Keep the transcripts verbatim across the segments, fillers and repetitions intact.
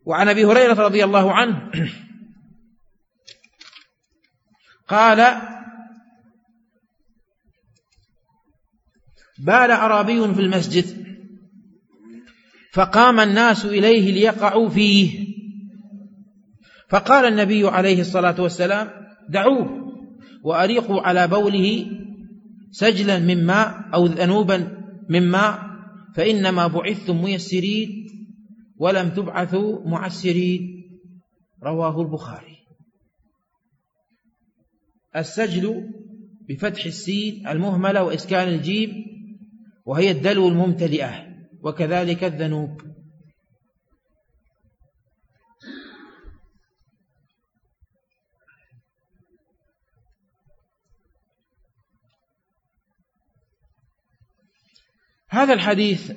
وعن أبي هريرة رضي الله عنه قال بال أعرابي في المسجد فقام الناس إليه ليقعوا فيه، فقال النبي عليه الصلاة والسلام دعوه وأريقوا على بوله سجلا من ماء أو ذنوبا من ماء، فإنما بعثتم ميسرين ولم تبعثوا معسرين. رواه البخاري. السجل بفتح السين المهملة وإسكان الجيم، وهي الدلو الممتلئة، وكذلك الذنوب. هذا الحديث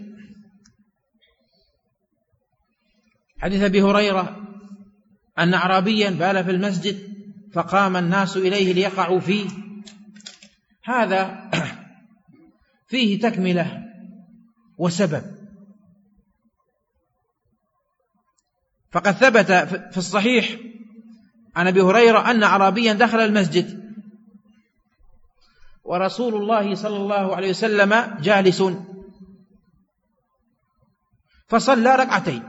حديث أبي هريرة أن أعرابيا بال في المسجد فقام الناس إليه ليقعوا فيه، هذا فيه تكملة وسبب. فقد ثبت في الصحيح عن أبي هريرة أن أعرابيا دخل المسجد ورسول الله صلى الله عليه وسلم جالس، فصلى ركعتين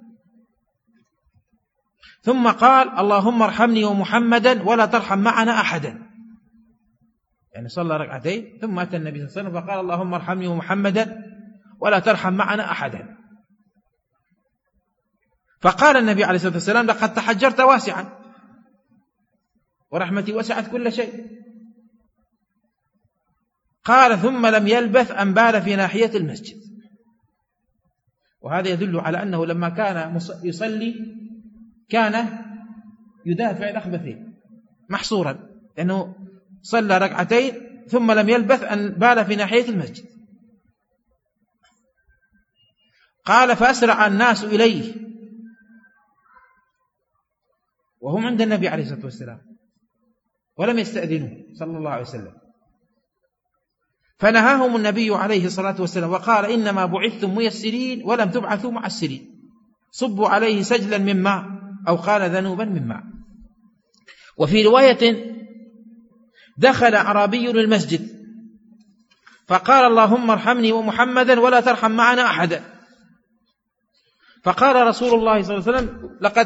ثم قال اللهم ارحمني ومحمدا ولا ترحم معنا أحدا. يعني صلى ركعتين ثم أتى النبي صلى الله عليه وسلم فقال اللهم ارحمني ومحمدا ولا ترحم معنا أحدا. فقال النبي عليه الصلاة والسلام لقد تحجرت واسعا ورحمتي وسعت كل شيء. قال ثم لم يلبث أن بال في ناحية المسجد. وهذا يدل على أنه لما كان يصلي كان يدافع الأخبثين محصورا، لأنه صلى ركعتين ثم لم يلبث أن بال في ناحية المسجد. قال فأسرع الناس إليه وهم عند النبي عليه الصلاة والسلام ولم يستأذنوه صلى الله عليه وسلم، فنهاهم النبي عليه الصلاة والسلام وقال إنما بعثتم ميسرين ولم تبعثوا معسرين، صبوا عليه سجلا من ماء أو قال ذنوبا من ماء. وفي رواية دخل أعرابي المسجد فقال اللهم ارحمني ومحمدا ولا ترحم معنا أحدا. فقال رسول الله صلى الله عليه وسلم لقد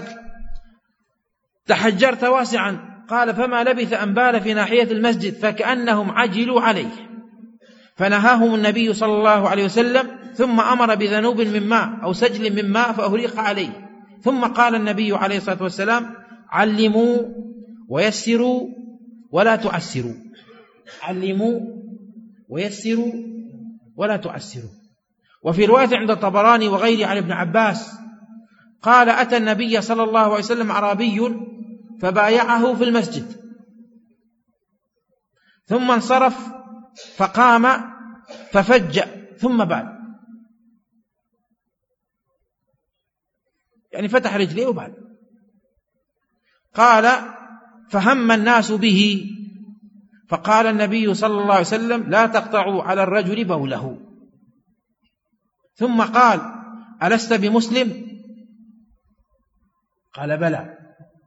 تحجرت واسعا. قال فما لبث أن بال في ناحية المسجد فكأنهم عجلوا عليه، فنهاهم النبي صلى الله عليه وسلم ثم أمر بذنوب من ماء أو سجل من ماء فأهريق عليه. ثم قال النبي عليه الصلاة والسلام علموا ويسروا ولا تعسروا، علموا ويسروا ولا تعسروا. وفي رواية عند الطبراني وغيره عن ابن عباس قال أتى النبي صلى الله عليه وسلم أعرابي فبايعه في المسجد ثم انصرف فقام ففج ثم بال، يعني فتح رجليه وبال. قال فهم الناس به فقال النبي صلى الله عليه وسلم لا تقطعوا على الرجل بوله. ثم قال ألست بمسلم؟ قال بلى.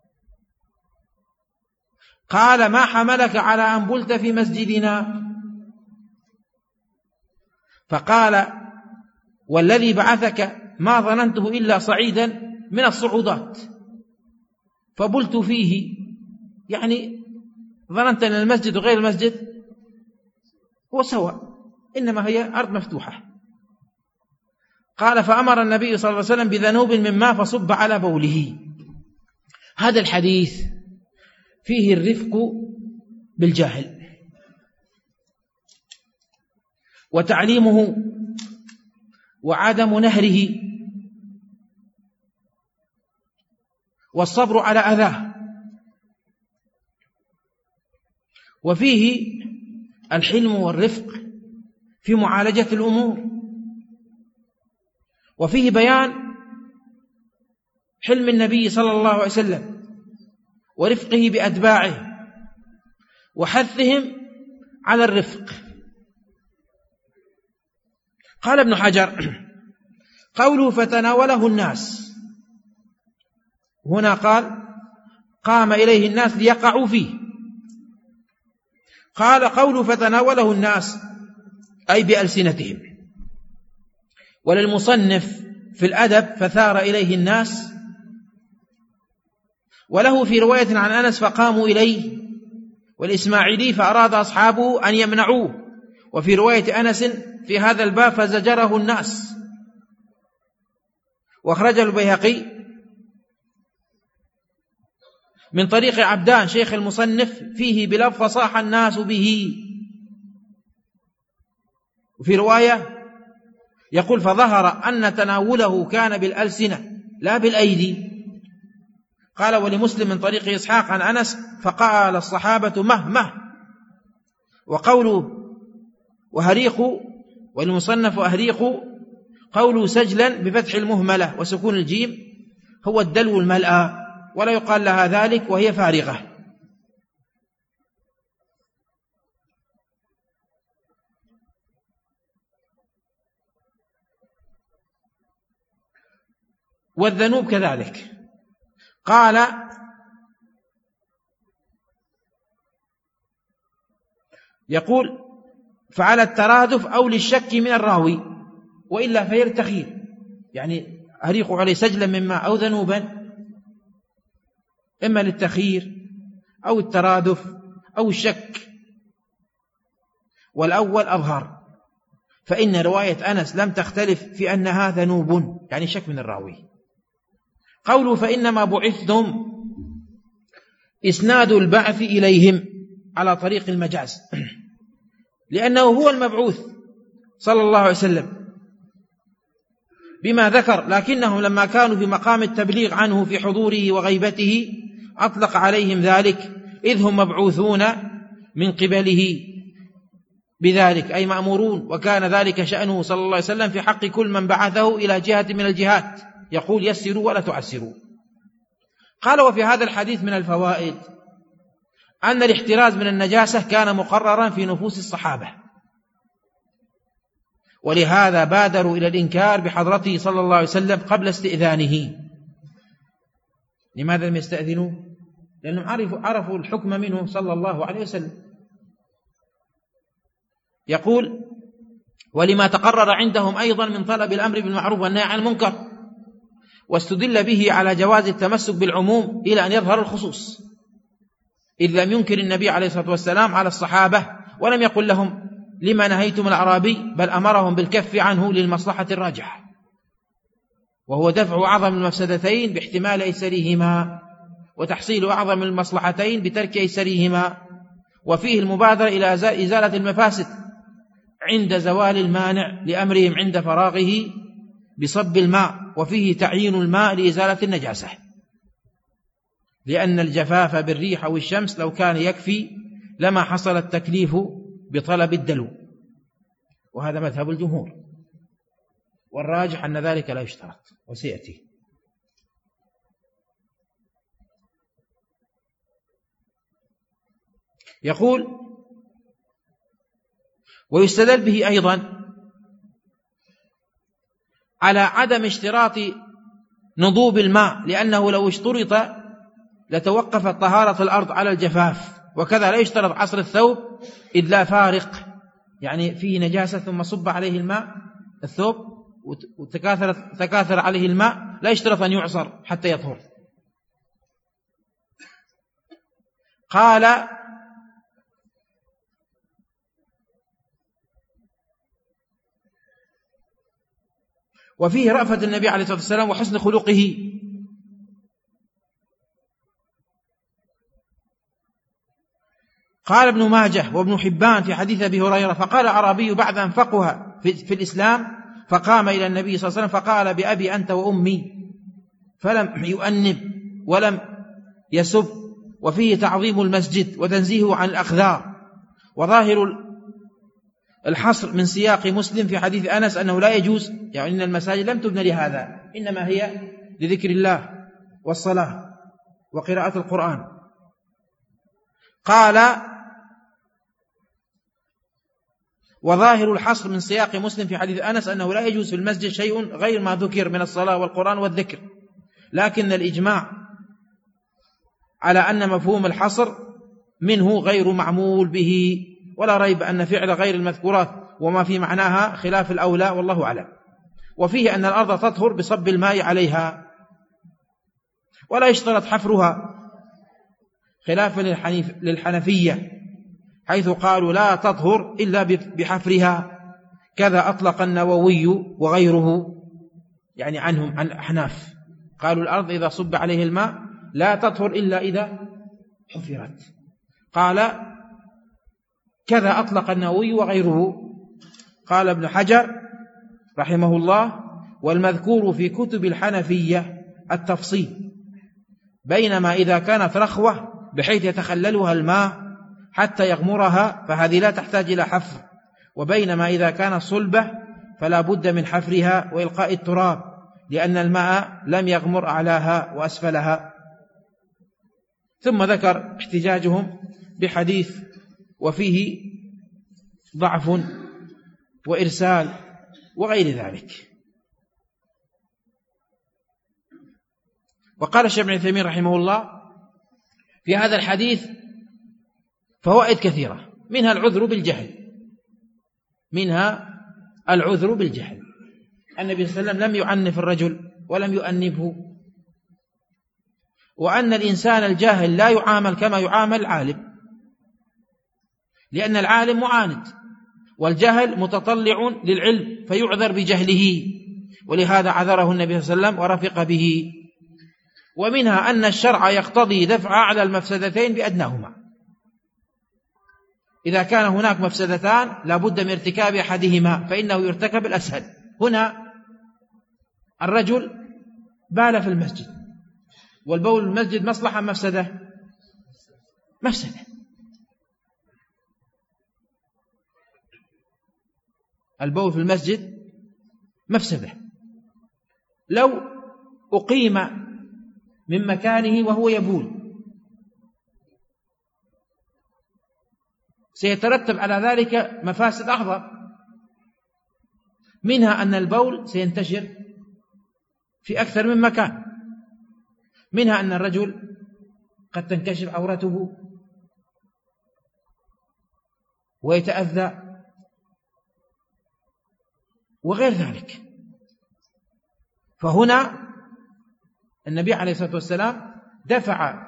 قال ما حملك على أن بلت في مسجدنا؟ فقال والذي بعثك ما ظننته إلا صعيدا من الصعودات فبلت فيه، يعني ظننت أن المسجد وغير المسجد هو سواء، إنما هي أرض مفتوحة. قال فأمر النبي صلى الله عليه وسلم بذنوب من ماء فصب على بوله. هذا الحديث فيه الرفق بالجاهل وتعليمه وعدم نهره والصبر على أذاه، وفيه الحلم والرفق في معالجة الأمور، وفيه بيان حلم النبي صلى الله عليه وسلم ورفقه بأتباعه وحثهم على الرفق. قال ابن حجر قوله فتناوله الناس هنا قال قام إليه الناس ليقعوا فيه. قال قول فتناوله الناس أي بألسنتهم. وللمصنف في الأدب فثار إليه الناس، وله في رواية عن أنس فقاموا إليه، والإسماعيلي فأراد أصحابه أن يمنعوه، وفي رواية أنس في هذا الباب فزجره الناس. وأخرج البيهقي من طريق عبدان شيخ المصنف فيه بلفظ فصاح الناس به، وفي رواية يقول فظهر أن تناوله كان بالألسنة لا بالأيدي. قال ولمسلم من طريق إسحاق عن أنس فقال الصحابة مه مه. وقوله وهريق والمصنف أهريق قوله سجلا بفتح المهملة وسكون الجيم هو الدلو الملأى، ولا يقال لها ذلك وهي فارغة. والذنوب كذلك. قال يقول فعلى الترادف أو للشك من الراوي، وإلا فهي التخيير، يعني أريق عليه سجلا من ماء أو ذنوبا، إما للتخيير أو الترادف أو الشك، والأول أظهر، فإن رواية أنس لم تختلف في أنها ذنوب، يعني شك من الراوي. قوله فإنما بعثتم إسناد البعث إليهم على طريق المجاز، لأنه هو المبعوث صلى الله عليه وسلم بما ذكر، لكنهم لما كانوا في مقام التبليغ عنه في حضوره وغيبته أطلق عليهم ذلك، إذ هم مبعوثون من قبله بذلك، أي مأمورون، وكان ذلك شأنه صلى الله عليه وسلم في حق كل من بعثه إلى جهة من الجهات، يقول يسروا ولا تعسروا. قال وفي هذا الحديث من الفوائد أن الاحتراز من النجاسة كان مقررا في نفوس الصحابة، ولهذا بادروا إلى الإنكار بحضرته صلى الله عليه وسلم قبل استئذانه. لماذا لم يستأذنوا؟ لأنهم عرفوا, عرفوا الحكم منه صلى الله عليه وسلم. يقول ولما تقرر عندهم أيضا من طلب الأمر بالمعروف والنهي عن المنكر، واستدل به على جواز التمسك بالعموم إلى أن يظهر الخصوص، إذ لم ينكر النبي عليه الصلاة والسلام على الصحابة ولم يقل لهم لما نهيتم الأعرابي، بل أمرهم بالكف عنه للمصلحة الراجحة، وهو دفع أعظم المفسدتين باحتمال أيسرهما، وتحصيل أعظم المصلحتين بترك أيسرهما، وفيه المبادرة إلى إزالة المفاسد عند زوال المانع لأمرهم عند فراغه بصب الماء، وفيه تعيين الماء لإزالة النجاسة، لأن الجفاف بالريح أو الشمس لو كان يكفي لما حصل التكليف بطلب الدلو، وهذا مذهب الجمهور، والراجح أن ذلك لا يشترط وسيأتي. يقول ويستدل به أيضا على عدم اشتراط نضوب الماء، لأنه لو اشترط لتوقفت طهارة الأرض على الجفاف، وكذا لا يشترط عصر الثوب إذ لا فارق، يعني فيه نجاسة ثم صب عليه الماء الثوب وتكاثر تكاثر عليه الماء، لا يشترط أن يعصر حتى يطهر. قال وفيه رأفة النبي عليه الصلاة والسلام وحسن خلقه، قال ابن ماجه وابن حبان في حديث أبي هريرة فقال أعرابي بعد أن فقه في, في الإسلام فقام إلى النبي صلى الله عليه وسلم فقال بأبي أنت وأمي، فلم يؤنب ولم يسب، وفيه تعظيم المسجد وتنزيهه عن الأخذار. وظاهر الحصر من سياق مسلم في حديث أنس أنه لا يجوز، يعني إن المساجد لم تبنى لهذا، إنما هي لذكر الله والصلاة وقراءة القرآن. قال وظاهر الحصر من سياق مسلم في حديث أنس أنه لا يجوز في المسجد شيء غير ما ذكر من الصلاة والقرآن والذكر، لكن الإجماع على أن مفهوم الحصر منه غير معمول به، ولا ريب أن فعل غير المذكورات وما في معناها خلاف الأولى والله أعلم. وفيه أن الأرض تطهر بصب الماء عليها، ولا يشترط حفرها خلافا للحنفية حيث قالوا لا تطهر إلا بحفرها، كذا أطلق النووي وغيره، يعني عنهم عن الأحناف قالوا الأرض إذا صب عليه الماء لا تطهر إلا إذا حفرت. قال كذا أطلق النووي وغيره. قال ابن حجر رحمه الله: والمذكور في كتب الحنفية التفصيل، بينما إذا كانت رخوة بحيث يتخللها الماء حتى يغمرها فهذه لا تحتاج إلى حفر، وبينما إذا كانت صلبة فلا بد من حفرها وإلقاء التراب، لأن الماء لم يغمر أعلاها وأسفلها. ثم ذكر احتجاجهم بحديث وفيه ضعف وإرسال وغير ذلك. وقال الشيخ ابن عثيمين رحمه الله في هذا الحديث فوائد كثيرة، منها العذر بالجهل منها العذر بالجهل النبي صلى الله عليه وسلم لم يعنف الرجل ولم يؤنبه، وأن الإنسان الجاهل لا يعامل كما يعامل العالم، لأن العالم معاند والجهل متطلع للعلم فيعذر بجهله، ولهذا عذره النبي صلى الله عليه وسلم ورفق به. ومنها أن الشرع يقتضي دفع أعلى المفسدتين بأدناهما، إذا كان هناك مفسدتان لا بد من ارتكاب أحدهما فإنه يرتكب الأسهل. هنا الرجل بال في المسجد، والبول في المسجد مصلحة مفسدة؟ مفسدة. البول في المسجد مفسدة. لو أقيم من مكانه وهو يبول سيترتب على ذلك مفاسد أعظم، منها أن البول سينتشر في أكثر من مكان، منها أن الرجل قد تنكشف عورته ويتأذى وغير ذلك. فهنا النبي عليه الصلاة والسلام دفع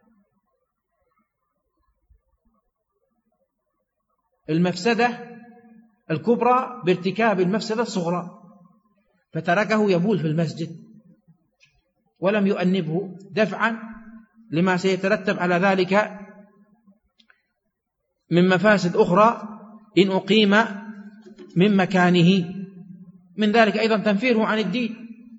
المفسدة الكبرى بارتكاب المفسدة الصغرى، فتركه يبول في المسجد ولم يؤنبه دفعا لما سيترتب على ذلك من مفاسد أخرى إن أقيم من مكانه، من ذلك أيضا تنفيره عن الدين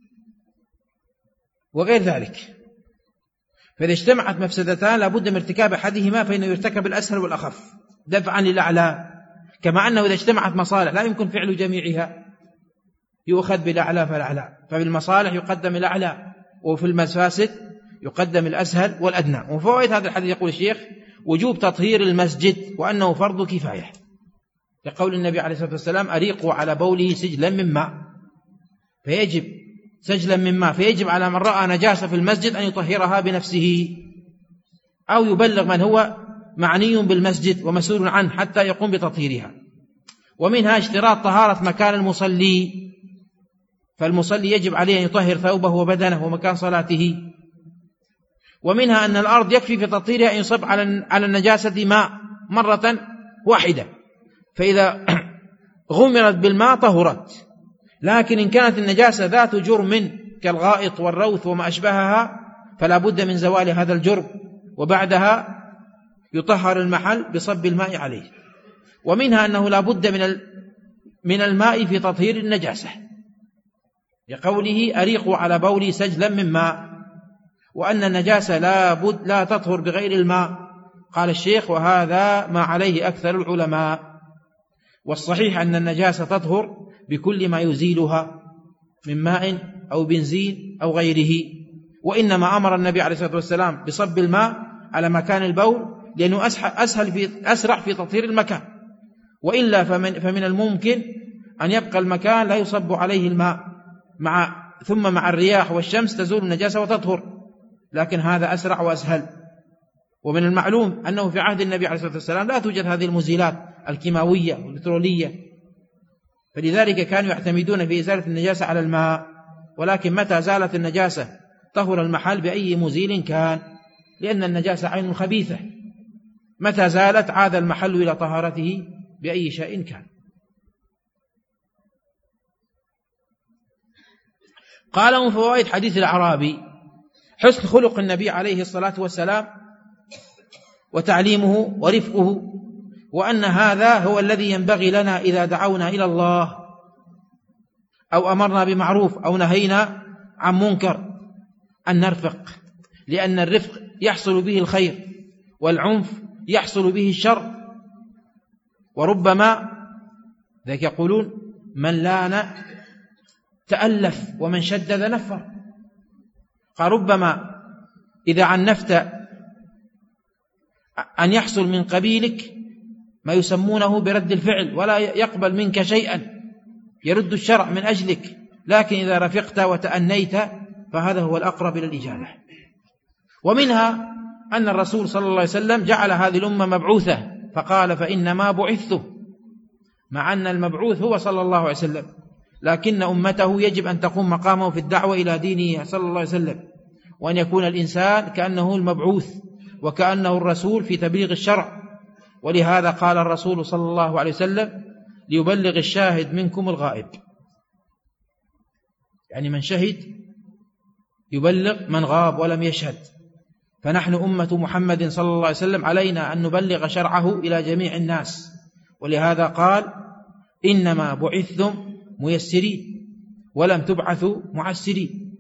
وغير ذلك. فإذا اجتمعت مفسدتان لابد من ارتكاب أحدهما فإنه يرتكب الأسهل والأخف دفعا للأعلى، كما أنه إذا اجتمعت مصالح لا يمكن فعل جميعها يؤخذ بالأعلى فالأعلى، فبالمصالح يقدم الأعلى وفي المفاسد يقدم الأسهل والأدنى. وفوائد هذا الحديث يقول الشيخ: وجوب تطهير المسجد وأنه فرض كفاية، لقول النبي عليه الصلاة والسلام: أريقوا على بوله سجلا من ماء، فيجب سجلا من ماء فيجب على من رأى نجاسة في المسجد أن يطهرها بنفسه أو يبلغ من هو معني بالمسجد ومسؤول عنه حتى يقوم بتطهيرها. ومنها اشتراط طهارة مكان المصلي، فالمصلي يجب عليه أن يطهر ثوبه وبدنه ومكان صلاته. ومنها أن الأرض يكفي في تطهيرها أن يصب على النجاسة ماء مرة واحدة، فإذا غمرت بالماء طهرت. لكن إن كانت النجاسة ذات جرم كالغائط والروث وما أشبهها فلا بد من زوال هذا الجرم، وبعدها يطهر المحل بصب الماء عليه. ومنها أنه لا بد من من الماء في تطهير النجاسة، لقوله: أريقوا على بولي سجلا من ماء، وأن النجاسة لا بد لا تطهر بغير الماء. قال الشيخ: وهذا ما عليه أكثر العلماء، والصحيح أن النجاسة تطهر بكل ما يزيلها من ماء أو بنزين أو غيره، وإنما أمر النبي عليه الصلاة والسلام بصب الماء على مكان البول لأنه أسهل في أسرع في تطهير المكان، وإلا فمن, فمن الممكن أن يبقى المكان لا يصب عليه الماء مع ثم مع الرياح والشمس تزول النجاسة وتطهر، لكن هذا أسرع وأسهل. ومن المعلوم أنه في عهد النبي عليه الصلاة والسلام لا توجد هذه المزيلات الكيماوية والبترولية، فلذلك كانوا يعتمدون في إزالة النجاسة على الماء، ولكن متى زالت النجاسة طهر المحل بأي مزيل كان، لأن النجاسة عين خبيثة، متى زالت عاد المحل إلى طهارته بأي شيء كان. قال من فوائد حديث الأعرابي حسن خلق النبي عليه الصلاة والسلام وتعليمه ورفقه، وأن هذا هو الذي ينبغي لنا إذا دعونا إلى الله أو أمرنا بمعروف أو نهينا عن منكر أن نرفق، لأن الرفق يحصل به الخير والعنف يحصل به الشر. وربما ذلك يقولون من لان تألف ومن شدد نفر، فربما إذا عنفت أن يحصل من قبيلك ما يسمونه برد الفعل ولا يقبل منك شيئا، يرد الشرع من أجلك، لكن إذا رفقت وتأنيت فهذا هو الأقرب إلى الإجابة. ومنها أن الرسول صلى الله عليه وسلم جعل هذه الأمة مبعوثة، فقال فإنما بعثت، مع أن المبعوث هو صلى الله عليه وسلم، لكن أمته يجب أن تقوم مقامه في الدعوة إلى دينه صلى الله عليه وسلم، وأن يكون الإنسان كأنه المبعوث وكأنه الرسول في تبليغ الشرع. ولهذا قال الرسول صلى الله عليه وسلم ليبلغ الشاهد منكم الغائب، يعني من شهد يبلغ من غاب ولم يشهد. فنحن أمة محمد صلى الله عليه وسلم علينا أن نبلغ شرعه إلى جميع الناس، ولهذا قال إنما بعثتم ميسرين ولم تبعثوا معسرين.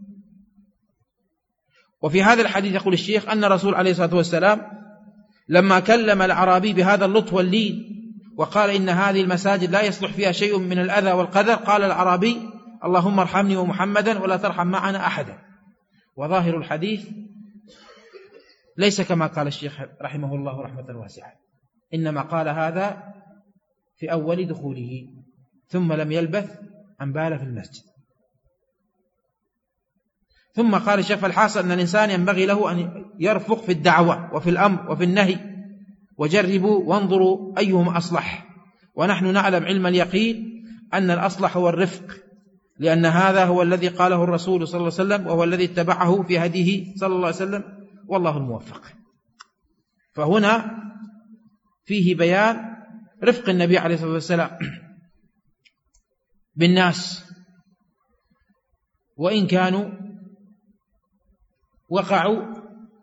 وفي هذا الحديث يقول الشيخ أن الرسول عليه الصلاة والسلام لما كلم الأعرابي بهذا اللطف واللين وقال إن هذه المساجد لا يصلح فيها شيء من الأذى والقدر، قال الأعرابي اللهم ارحمني ومحمدا ولا ترحم معنا أحدا. وظاهر الحديث ليس كما قال الشيخ رحمه الله رحمة واسعة، إنما قال هذا في أول دخوله ثم لم يلبث أن بال في المسجد. ثم قال الشيخ الحاصل أن الإنسان ينبغي له أن يرفق في الدعوة وفي الأمر وفي النهي، وجربوا وانظروا أيهم أصلح. ونحن نعلم علم اليقين أن الأصلح هو الرفق، لأن هذا هو الذي قاله الرسول صلى الله عليه وسلم، وهو الذي اتبعه في هديه صلى الله عليه وسلم، والله الموفق. فهنا فيه بيان رفق النبي عليه الصلاة والسلام بالناس، وإن كانوا وقعوا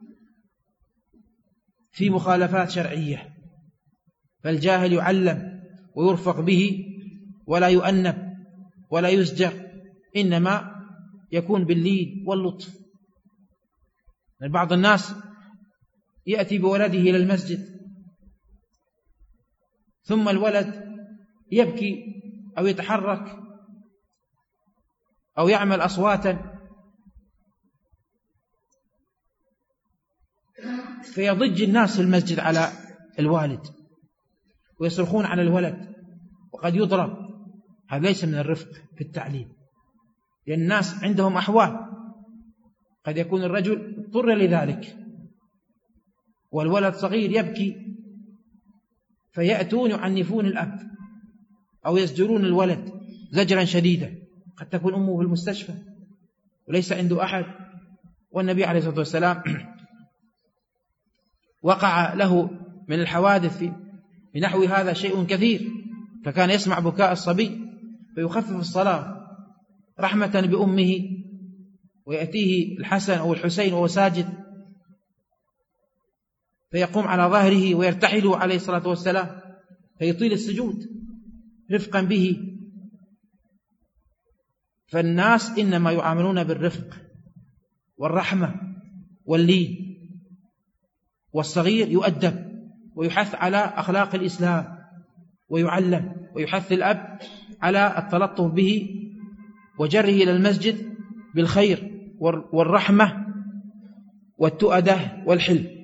في مخالفات شرعية، فالجاهل يعلم ويرفق به ولا يؤنب ولا يزجر، إنما يكون باللين واللطف. بعض الناس يأتي بولده إلى المسجد ثم الولد يبكي أو يتحرك أو يعمل أصواتا فيضج الناس في المسجد على الوالد ويصرخون على الولد وقد يضرب. هذا ليس من الرفق في التعليم، لأن الناس عندهم أحوال، قد يكون الرجل اضطر لذلك والولد صغير يبكي فيأتون يعنفون الأب أو يزجرون الولد زجرا شديدا، قد تكون أمه في المستشفى وليس عنده أحد. والنبي عليه الصلاة والسلام وقع له من الحوادث في بنحو هذا شيء كثير، فكان يسمع بكاء الصبي فيخفف الصلاة رحمة بأمه، ويأتيه الحسن أو الحسين وهو ساجد فيقوم على ظهره ويرتحل عليه الصلاة والسلام فيطيل السجود رفقا به. فالناس إنما يعاملون بالرفق والرحمة واللين، والصغير يؤدب ويحث على أخلاق الإسلام ويعلم، ويحث الأب على التلطف به وجره إلى المسجد بالخير والرحمة والتؤدة والحلم.